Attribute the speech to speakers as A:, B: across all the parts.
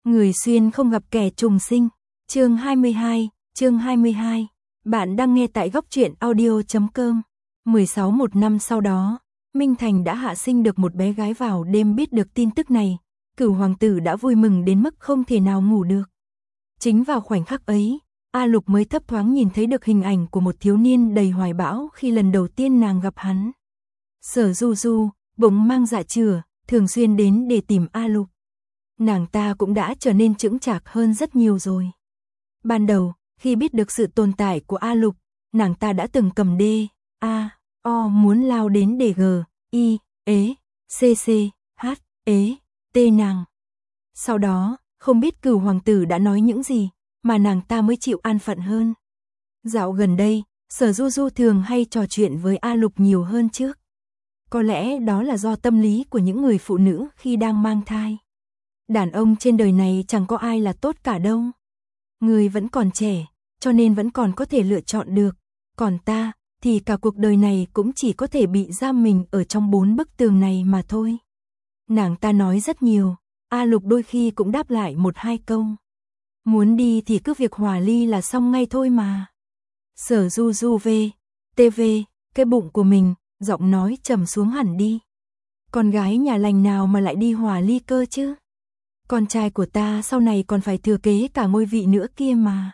A: Người xuyên không gặp kẻ trùng sinh. Chương 22. Bạn đang nghe tại góc truyện audio.com. 1 năm sau đó, Minh Thành đã hạ sinh được một bé gái. Vào đêm biết được tin tức này, Cửu hoàng tử đã vui mừng đến mức không thể nào ngủ được. Chính vào khoảnh khắc ấy, A Lục mới thấp thoáng nhìn thấy được hình ảnh của một thiếu niên đầy hoài bão khi lần đầu tiên nàng gặp hắn. Sở Du Du, bụng mang dạ chửa, thường xuyên đến để tìm A Lục. Nàng ta cũng đã trở nên chững chạc hơn rất nhiều rồi. Ban đầu, khi biết được sự tồn tại của A Lục, nàng ta đã từng cầm D, A, O muốn lao đến để G, I, ế, C, H, ế, T nàng. Sau đó, không biết Cửu hoàng tử đã nói những gì, mà nàng ta mới chịu an phận hơn. Dạo gần đây, Sở Du Du thường hay trò chuyện với A Lục nhiều hơn trước. Có lẽ đó là do tâm lý của những người phụ nữ khi đang mang thai. Đàn ông trên đời này chẳng có ai là tốt cả đâu. Người vẫn còn trẻ, cho nên vẫn còn có thể lựa chọn được. Còn ta, thì cả cuộc đời này cũng chỉ có thể bị giam mình ở trong 4 bức tường này mà thôi. Nàng ta nói rất nhiều, A Lục đôi khi cũng đáp lại 1-2 câu. Muốn đi thì cứ việc hòa ly là xong ngay thôi mà. Sở Du Du TV, cái bụng của mình, giọng nói trầm xuống hẳn đi. Con gái nhà lành nào mà lại đi hòa ly cơ chứ? Con trai của ta sau này còn phải thừa kế cả ngôi vị nữa kia mà.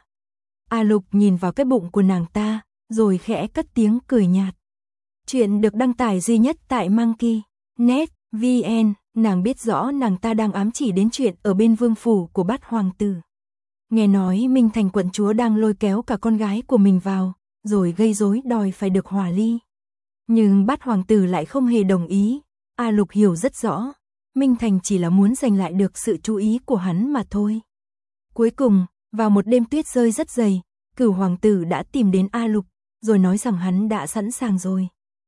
A: A Lục nhìn vào cái bụng của nàng ta, rồi khẽ cất tiếng cười nhạt. Chuyện được đăng tải duy nhất tại Monkey.net VN. Nàng biết rõ nàng ta đang ám chỉ đến chuyện ở bên vương phủ của Bát hoàng tử. Nghe nói Minh Thành quận chúa đang lôi kéo cả con gái của mình vào, rồi gây rối đòi phải được hòa ly. Nhưng Bát hoàng tử lại không hề đồng ý. A Lục hiểu rất rõ, Minh Thành chỉ là muốn giành lại được sự chú ý của hắn mà thôi. Cuối cùng, vào một đêm tuyết rơi rất dày, Cửu hoàng tử đã tìm đến A Lục, rồi nói rằng hắn đã sẵn sàng rồi.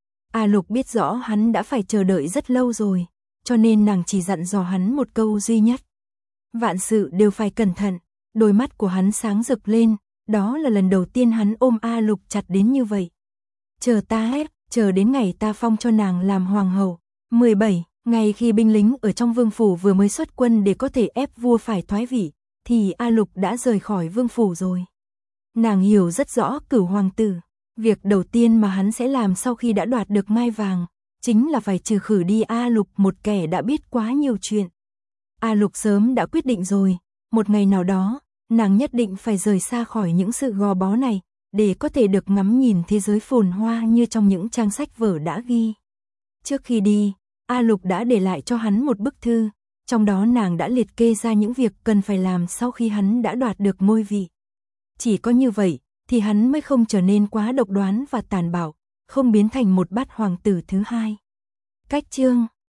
A: A Lục biết rõ hắn đã phải chờ đợi rất lâu rồi, cho nên nàng chỉ dặn dò hắn một câu duy nhất. Vạn sự đều phải cẩn thận. Đôi mắt của hắn sáng rực lên, đó là lần đầu tiên hắn ôm A Lục chặt đến như vậy. Chờ ta hết, chờ đến ngày ta phong cho nàng làm hoàng hậu. 17. Ngày khi binh lính ở trong vương phủ vừa mới xuất quân để có thể ép vua phải thoái vị, thì A Lục đã rời khỏi vương phủ rồi. Nàng hiểu rất rõ Cửu hoàng tử. Việc đầu tiên mà hắn sẽ làm sau khi đã đoạt được ngai vàng, chính là phải trừ khử đi A Lục, một kẻ đã biết quá nhiều chuyện. A Lục sớm đã quyết định rồi, một ngày nào đó, nàng nhất định phải rời xa khỏi những sự gò bó này, để có thể được ngắm nhìn thế giới phồn hoa như trong những trang sách vở đã ghi. Trước khi đi, A Lục đã để lại cho hắn một bức thư, trong đó nàng đã liệt kê ra những việc cần phải làm sau khi hắn đã đoạt được ngôi vị. Chỉ có như vậy, thì hắn mới không trở nên quá độc đoán và tàn bạo, không biến thành một Bát hoàng tử thứ hai. Cách chương